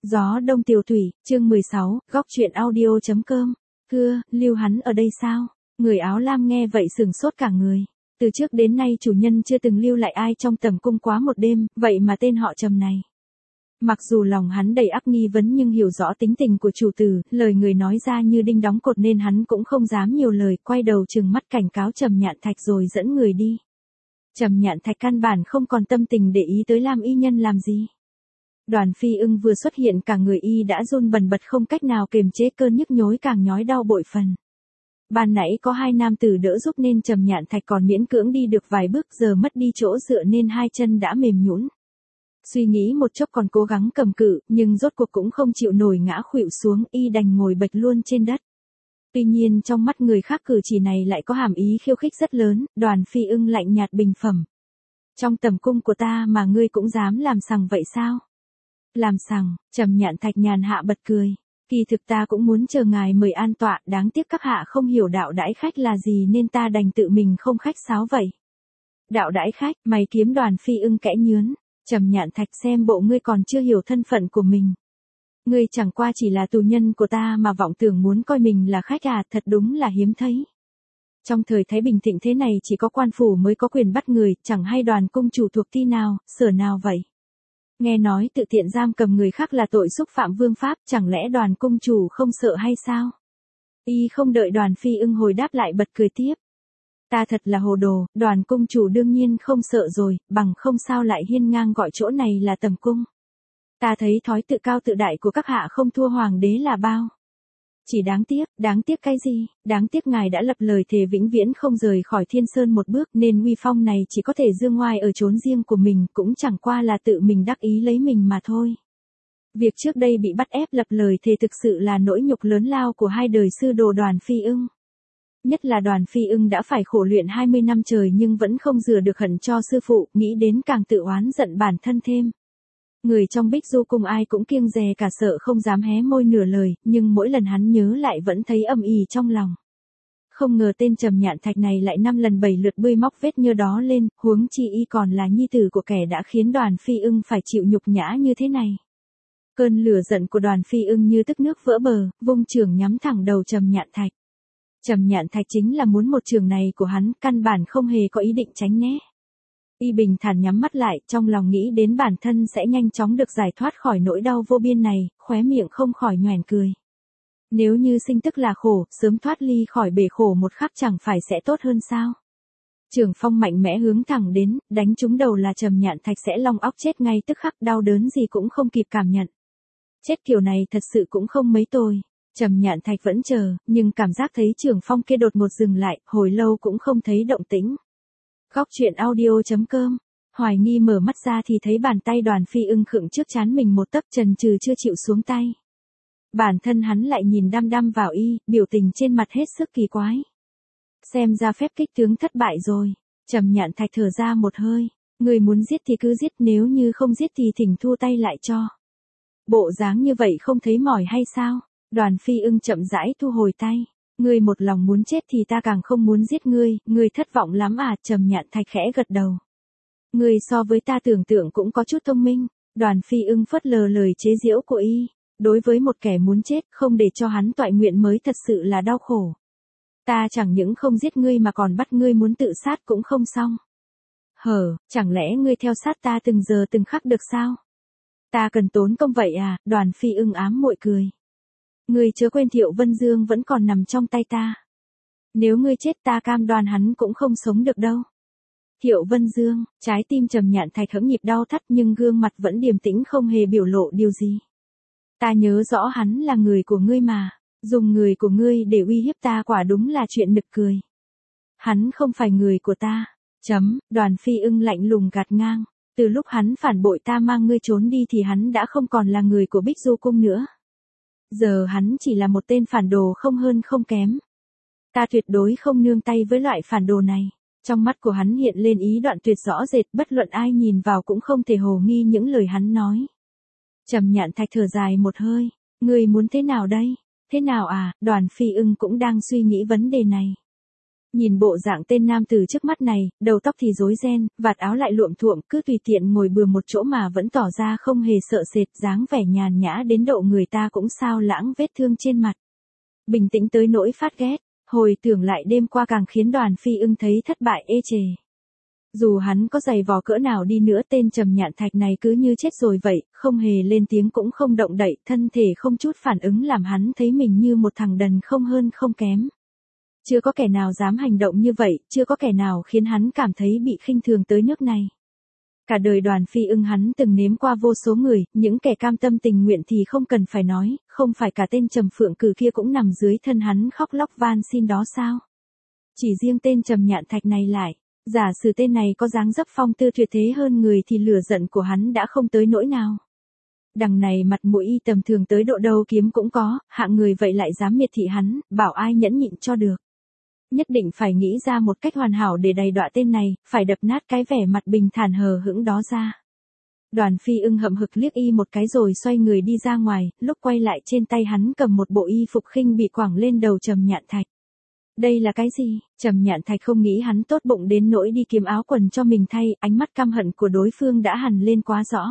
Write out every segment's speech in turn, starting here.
Gió đông tiểu thủy, chương 16, góc truyện audio.com. Cưa, lưu hắn ở đây sao? Người áo lam nghe vậy sửng sốt cả người. Từ trước đến nay chủ nhân chưa từng lưu lại ai trong tầm cung quá một đêm, vậy mà tên họ Trầm này. Mặc dù lòng hắn đầy ắp nghi vấn nhưng hiểu rõ tính tình của chủ tử, lời người nói ra như đinh đóng cột nên hắn cũng không dám nhiều lời, quay đầu trừng mắt cảnh cáo Trầm Nhạn Thạch rồi dẫn người đi. Trầm Nhạn Thạch căn bản không còn tâm tình để ý tới Lam y nhân làm gì. Đoàn Phi Ưng vừa xuất hiện cả người y đã run bần bật không cách nào kiềm chế cơn nhức nhối càng nhói đau bội phần. Ban nãy có hai nam tử đỡ giúp nên Trầm Nhạn Thạch còn miễn cưỡng đi được vài bước, giờ mất đi chỗ dựa nên hai chân đã mềm nhũn. Suy nghĩ một chốc còn cố gắng cầm cự, nhưng rốt cuộc cũng không chịu nổi ngã khuỵu xuống, y đành ngồi bệt luôn trên đất. Tuy nhiên trong mắt người khác cử chỉ này lại có hàm ý khiêu khích rất lớn, Đoàn Phi Ưng lạnh nhạt bình phẩm. Trong tầm cung của ta mà ngươi cũng dám làm sằng vậy sao? Làm sằng, Trầm Nhạn Thạch nhàn hạ bật cười. Kỳ thực ta cũng muốn chờ ngài mời an tọa, đáng tiếc các hạ không hiểu đạo đãi khách là gì nên ta đành tự mình không khách sáo vậy. Đạo đãi khách, mày kiếm Đoàn Phi Ưng kẽ nhướn. Trầm Nhạn Thạch, xem bộ ngươi còn chưa hiểu thân phận của mình. Ngươi chẳng qua chỉ là tù nhân của ta mà vọng tưởng muốn coi mình là khách à, thật đúng là hiếm thấy. Trong thời Thái Bình thịnh thế này chỉ có quan phủ mới có quyền bắt người, chẳng hay Đoàn cung chủ thuộc ty nào, sở nào vậy. Nghe nói tự tiện giam cầm người khác là tội xúc phạm vương pháp, chẳng lẽ Đoàn cung chủ không sợ hay sao? Y không đợi Đoàn Phi Ưng hồi đáp lại bật cười tiếp. Ta thật là hồ đồ, Đoàn cung chủ đương nhiên không sợ rồi, bằng không sao lại hiên ngang gọi chỗ này là tầm cung. Ta thấy thói tự cao tự đại của các hạ không thua hoàng đế là bao. Chỉ đáng tiếc cái gì, đáng tiếc ngài đã lập lời thề vĩnh viễn không rời khỏi Thiên Sơn một bước nên uy phong này chỉ có thể dương ngoai ở chốn riêng của mình, cũng chẳng qua là tự mình đắc ý lấy mình mà thôi. Việc trước đây bị bắt ép lập lời thề thực sự là nỗi nhục lớn lao của hai đời sư đồ Đoàn Phi Ưng. Nhất là Đoàn Phi Ưng đã phải khổ luyện 20 năm trời nhưng vẫn không rửa được hận cho sư phụ, nghĩ đến càng tự oán giận bản thân thêm. Người trong Bích Du cung ai cũng kiêng dè cả sợ không dám hé môi nửa lời, nhưng mỗi lần hắn nhớ lại vẫn thấy âm ỉ trong lòng. Không ngờ tên Trầm Nhạn Thạch này lại 5 lần 7 lượt bươi móc vết nhơ đó lên, huống chi y còn là nhi tử của kẻ đã khiến Đoàn Phi Ưng phải chịu nhục nhã như thế này. Cơn lửa giận của Đoàn Phi Ưng như tức nước vỡ bờ, vung chưởng nhắm thẳng đầu Trầm Nhạn Thạch. Trầm Nhạn Thạch chính là muốn một trường này của hắn, căn bản không hề có ý định tránh né. Y bình thản nhắm mắt lại, trong lòng nghĩ đến bản thân sẽ nhanh chóng được giải thoát khỏi nỗi đau vô biên này, khóe miệng không khỏi nhoẻn cười. Nếu như sinh tức là khổ, sớm thoát ly khỏi bể khổ một khắc chẳng phải sẽ tốt hơn sao? Trường phong mạnh mẽ hướng thẳng đến, đánh trúng đầu là Trầm Nhạn Thạch sẽ long óc chết ngay tức khắc, đau đớn gì cũng không kịp cảm nhận. Chết kiểu này thật sự cũng không mấy tồi. Trầm Nhạn Thạch vẫn chờ, nhưng cảm giác thấy trường phong kia đột ngột dừng lại, hồi lâu cũng không thấy động tĩnh. Góc truyện audio.com. Hoài nghi mở mắt ra thì thấy bàn tay Đoàn Phi Ưng khựng trước trán mình một tấc, chần chừ chưa chịu xuống tay. Bản thân hắn lại nhìn đăm đăm vào y, biểu tình trên mặt hết sức kỳ quái. Xem ra phép kích tướng thất bại rồi. Trầm Nhạn Thạch thở ra một hơi. Người muốn giết thì cứ giết, nếu như không giết thì thỉnh thu tay lại cho. Bộ dáng như vậy không thấy mỏi hay sao? Đoàn Phi Ưng chậm rãi thu hồi tay. Ngươi một lòng muốn chết thì ta càng không muốn giết ngươi thất vọng lắm à? Trầm Nhạn Thạch khẽ gật đầu. Ngươi so với ta tưởng tượng cũng có chút thông minh. Đoàn Phi Ưng phớt lờ lời chế giễu của y. Đối với một kẻ muốn chết, không để cho hắn toại nguyện mới thật sự là đau khổ. Ta chẳng những không giết ngươi mà còn bắt ngươi muốn tự sát cũng không xong. Chẳng lẽ ngươi theo sát ta từng giờ từng khắc được sao? Ta cần tốn công vậy à? Đoàn Phi Ưng ám muội cười. Ngươi chớ quên Thiệu Vân Dương vẫn còn nằm trong tay ta. Nếu ngươi chết ta cam đoan hắn cũng không sống được đâu. Thiệu Vân Dương, trái tim Trầm Nhạn Thạch hững nhịp đau thắt nhưng gương mặt vẫn điềm tĩnh không hề biểu lộ điều gì. Ta nhớ rõ hắn là người của ngươi mà, dùng người của ngươi để uy hiếp ta quả đúng là chuyện nực cười. Hắn không phải người của ta. Đoàn Phi Ưng lạnh lùng gạt ngang. Từ lúc hắn phản bội ta mang ngươi trốn đi thì hắn đã không còn là người của Bích Du cung nữa. Giờ hắn chỉ là một tên phản đồ không hơn không kém. Ta tuyệt đối không nương tay với loại phản đồ này. Trong mắt của hắn hiện lên ý đoạn tuyệt rõ rệt, bất luận ai nhìn vào cũng không thể hồ nghi những lời hắn nói. Trầm Nhạn Thạch thở dài một hơi. Ngươi muốn thế nào đây? Thế nào à? Đoàn Phi Ưng cũng đang suy nghĩ vấn đề này. Nhìn bộ dạng tên nam tử trước mắt này, đầu tóc thì rối ren, vạt áo lại luộm thuộm, cứ tùy tiện ngồi bừa một chỗ mà vẫn tỏ ra không hề sợ sệt, dáng vẻ nhàn nhã đến độ người ta cũng sao lãng vết thương trên mặt. Bình tĩnh tới nỗi phát ghét, hồi tưởng lại đêm qua càng khiến Đoàn Phi Ưng thấy thất bại ê chề. Dù hắn có giày vò cỡ nào đi nữa, tên Trầm Nhạn Thạch này cứ như chết rồi vậy, không hề lên tiếng cũng không động đậy, thân thể không chút phản ứng làm hắn thấy mình như một thằng đần không hơn không kém. Chưa có kẻ nào dám hành động như vậy, chưa có kẻ nào khiến hắn cảm thấy bị khinh thường tới nước này. Cả đời Đoàn Phi Ưng hắn từng nếm qua vô số người, những kẻ cam tâm tình nguyện thì không cần phải nói, không phải cả tên Trầm Phượng Cử kia cũng nằm dưới thân hắn khóc lóc van xin đó sao? Chỉ riêng tên Trầm Nhạn Thạch này lại, giả sử tên này có dáng dấp phong tư tuyệt thế hơn người thì lửa giận của hắn đã không tới nỗi nào. Đằng này mặt mũi y tầm thường tới độ đâu kiếm cũng có, hạng người vậy lại dám miệt thị hắn, bảo ai nhẫn nhịn cho được. Nhất định phải nghĩ ra một cách hoàn hảo để đầy đọa tên này, phải đập nát cái vẻ mặt bình thản hờ hững đó ra. Đoàn Phi Ưng hậm hực liếc y một cái rồi xoay người đi ra ngoài, lúc quay lại trên tay hắn cầm một bộ y phục khinh bị quẳng lên đầu Trầm Nhạn Thạch. Đây là cái gì? Trầm Nhạn Thạch không nghĩ hắn tốt bụng đến nỗi đi kiếm áo quần cho mình thay, ánh mắt căm hận của đối phương đã hằn lên quá rõ.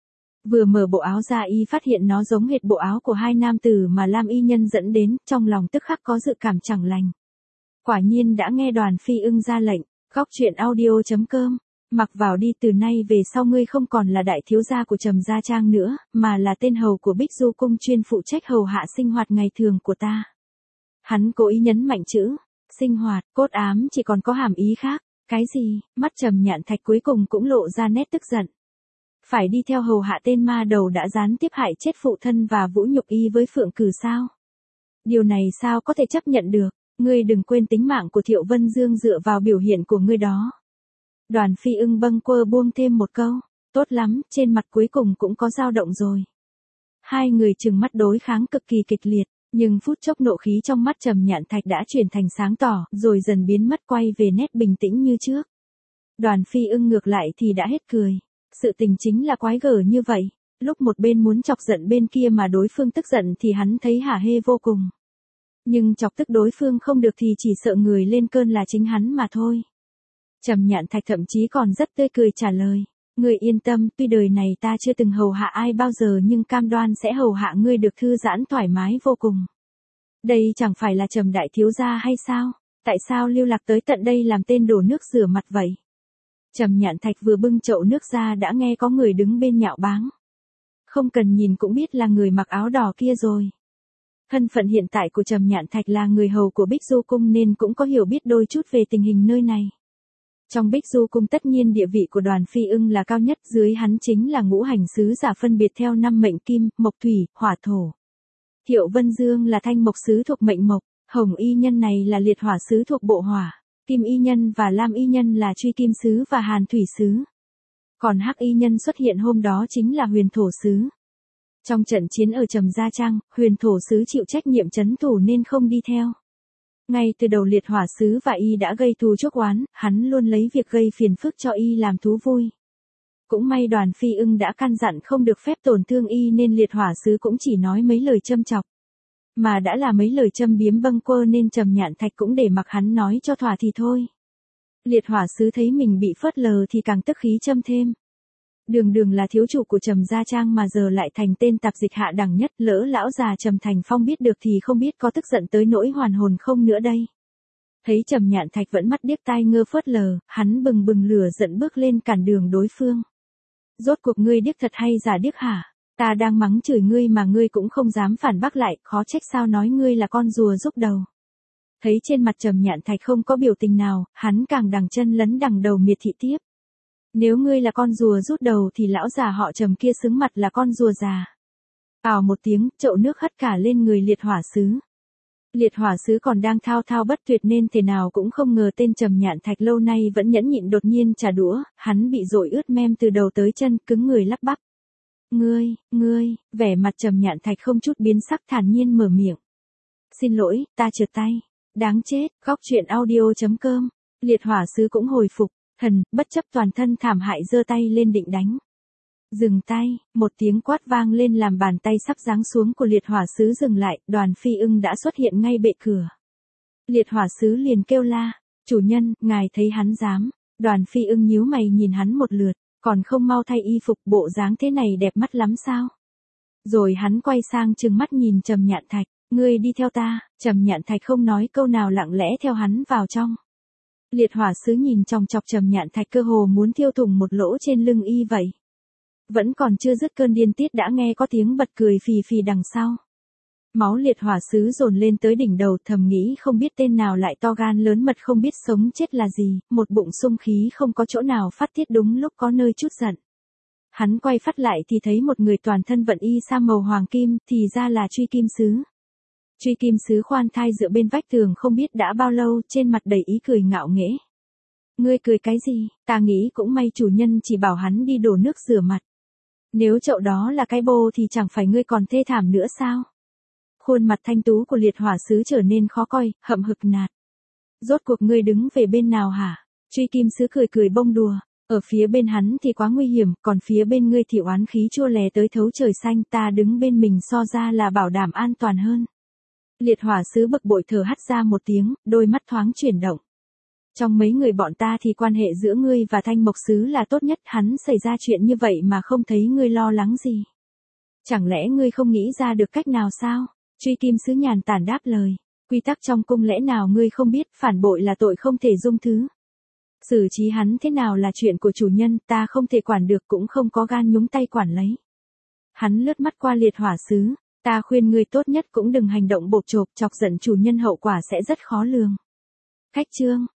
Vừa mở bộ áo ra y phát hiện nó giống hệt bộ áo của hai nam tử mà Lam y nhân dẫn đến, trong lòng tức khắc có dự cảm chẳng lành. Quả nhiên đã nghe Đoàn Phi Ưng ra lệnh, góc truyện audio.com, mặc vào đi, từ nay về sau ngươi không còn là đại thiếu gia của Trầm Gia Trang nữa, mà là tên hầu của Bích Du Cung chuyên phụ trách hầu hạ sinh hoạt ngày thường của ta. Hắn cố ý nhấn mạnh chữ, sinh hoạt, cốt ám chỉ còn có hàm ý khác, cái gì, mắt Trầm Nhạn Thạch cuối cùng cũng lộ ra nét tức giận. Phải đi theo hầu hạ tên ma đầu đã gián tiếp hại chết phụ thân và vũ nhục y với Phượng Cử sao? Điều này sao có thể chấp nhận được? Ngươi đừng quên tính mạng của Thiệu Vân Dương dựa vào biểu hiện của ngươi đó. Đoàn Phi Ưng bâng quơ buông thêm một câu, tốt lắm, trên mặt cuối cùng cũng có dao động rồi. Hai người trừng mắt đối kháng cực kỳ kịch liệt, nhưng phút chốc nộ khí trong mắt Trầm Nhạn Thạch đã chuyển thành sáng tỏ, rồi dần biến mất quay về nét bình tĩnh như trước. Đoàn Phi Ưng ngược lại thì đã hết cười, sự tình chính là quái gở như vậy, lúc một bên muốn chọc giận bên kia mà đối phương tức giận thì hắn thấy hả hê vô cùng. Nhưng chọc tức đối phương không được thì chỉ sợ người lên cơn là chính hắn mà thôi. Trầm Nhạn Thạch thậm chí còn rất tươi cười trả lời, ngươi yên tâm, tuy đời này ta chưa từng hầu hạ ai bao giờ nhưng cam đoan sẽ hầu hạ ngươi được thư giãn thoải mái vô cùng. Đây chẳng phải là Trầm đại thiếu gia hay sao? Tại sao lưu lạc tới tận đây làm tên đổ nước rửa mặt vậy? Trầm Nhạn Thạch vừa bưng chậu nước ra đã nghe có người đứng bên nhạo báng. Không cần nhìn cũng biết là người mặc áo đỏ kia rồi. Thân phận hiện tại của Trầm Nhạn Thạch là người hầu của Bích Du Cung nên cũng có hiểu biết đôi chút về tình hình nơi này. Trong Bích Du Cung tất nhiên địa vị của Đoàn Phi Ưng là cao nhất, dưới hắn chính là ngũ hành sứ giả phân biệt theo 5 mệnh kim, mộc thủy, hỏa thổ. Thiệu Vân Dương là thanh mộc sứ thuộc mệnh mộc, hồng y nhân này là liệt hỏa sứ thuộc bộ hỏa, kim y nhân và lam y nhân là truy kim sứ và hàn thủy sứ. Còn hắc y nhân xuất hiện hôm đó chính là huyền thổ sứ. Trong trận chiến ở Trầm Gia Trang, huyền thổ sứ chịu trách nhiệm trấn thủ nên không đi theo. Ngay từ đầu liệt hỏa sứ và y đã gây thù chuốc oán, hắn luôn lấy việc gây phiền phức cho y làm thú vui. Cũng may Đoàn Phi Ưng đã căn dặn không được phép tổn thương y nên liệt hỏa sứ cũng chỉ nói mấy lời châm chọc. Mà đã là mấy lời châm biếm bâng quơ nên Trầm Nhạn Thạch cũng để mặc hắn nói cho thỏa thì thôi. Liệt hỏa sứ thấy mình bị phớt lờ thì càng tức khí châm thêm. Đường là thiếu chủ của Trầm Gia Trang mà giờ lại thành tên tạp dịch hạ đẳng nhất, lỡ lão già Trầm Thành Phong biết được thì không biết có tức giận tới nỗi hoàn hồn không nữa đây. Thấy Trầm Nhạn Thạch vẫn mắt điếc tai ngơ phớt lờ, hắn bừng bừng lửa giận bước lên cản đường đối phương. Rốt cuộc ngươi điếc thật hay giả điếc hả? Ta đang mắng chửi ngươi mà ngươi cũng không dám phản bác lại, khó trách sao nói ngươi là con rùa rúc đầu. Thấy trên mặt Trầm Nhạn Thạch không có biểu tình nào, hắn càng đằng chân lấn đằng đầu miệt thị tiếp. Nếu ngươi là con rùa rút đầu thì lão già họ Trầm kia xứng mặt là con rùa già. Ào một tiếng, chậu nước hất cả lên người liệt hỏa sứ. Liệt hỏa sứ còn đang thao thao bất tuyệt nên thế nào cũng không ngờ tên Trầm Nhạn Thạch lâu nay vẫn nhẫn nhịn đột nhiên trả đũa, hắn bị dội ướt mem từ đầu tới chân, cứng người lắp bắp. Ngươi, vẻ mặt Trầm Nhạn Thạch không chút biến sắc thản nhiên mở miệng. Xin lỗi, ta trượt tay. Đáng chết, góc truyện audio.com. Liệt hỏa sứ cũng hồi phục, bất chấp toàn thân thảm hại giơ tay lên định đánh. Dừng tay, một tiếng quát vang lên làm bàn tay sắp giáng xuống của liệt hỏa sứ dừng lại, Đoàn Phi Ưng đã xuất hiện ngay bệ cửa. Liệt hỏa sứ liền kêu la, Chủ nhân, ngài thấy hắn dám. Đoàn Phi Ưng nhíu mày nhìn hắn một lượt, còn không mau thay y phục, bộ dáng thế này đẹp mắt lắm sao? Rồi hắn quay sang trừng mắt nhìn Trầm Nhạn Thạch, ngươi đi theo ta. Trầm Nhạn Thạch không nói câu nào lặng lẽ theo hắn vào trong. Liệt hỏa sứ nhìn chòng chọc Trầm Nhạn Thạch cơ hồ muốn thiêu thủng một lỗ trên lưng y vậy. Vẫn còn chưa dứt cơn điên tiết đã nghe có tiếng bật cười phì phì đằng sau. Máu liệt hỏa sứ dồn lên tới đỉnh đầu, thầm nghĩ không biết tên nào lại to gan lớn mật không biết sống chết là gì, một bụng xung khí không có chỗ nào phát tiết đúng lúc có nơi chút giận. Hắn quay phát lại thì thấy một người toàn thân vận y sa màu hoàng kim, thì ra là Truy Kim Sứ. Truy Kim Sứ khoan thai dựa bên vách tường không biết đã bao lâu, trên mặt đầy ý cười ngạo nghễ. Ngươi cười cái gì, ta nghĩ cũng may chủ nhân chỉ bảo hắn đi đổ nước rửa mặt. Nếu chậu đó là cái bô thì chẳng phải ngươi còn thê thảm nữa sao? Khuôn mặt thanh tú của liệt hỏa sứ trở nên khó coi, hậm hực nạt. Rốt cuộc ngươi đứng về bên nào hả? Truy Kim Sứ cười cười bông đùa. Ở phía bên hắn thì quá nguy hiểm, còn phía bên ngươi thì oán khí chua lè tới thấu trời xanh, ta đứng bên mình so ra là bảo đảm an toàn hơn. Liệt hỏa sứ bực bội thở hắt ra một tiếng, đôi mắt thoáng chuyển động. Trong mấy người bọn ta thì quan hệ giữa ngươi và Thanh Mộc Sứ là tốt nhất, hắn xảy ra chuyện như vậy mà không thấy ngươi lo lắng gì. Chẳng lẽ ngươi không nghĩ ra được cách nào sao? Truy Kim Sứ nhàn tản đáp lời. Quy tắc trong cung lẽ nào ngươi không biết, phản bội là tội không thể dung thứ. Xử trí hắn thế nào là chuyện của chủ nhân, ta không thể quản được cũng không có gan nhúng tay quản lấy. Hắn lướt mắt qua liệt hỏa sứ, ta khuyên ngươi tốt nhất cũng đừng hành động bộp chộp chọc giận chủ nhân, hậu quả sẽ rất khó lường. Khách chương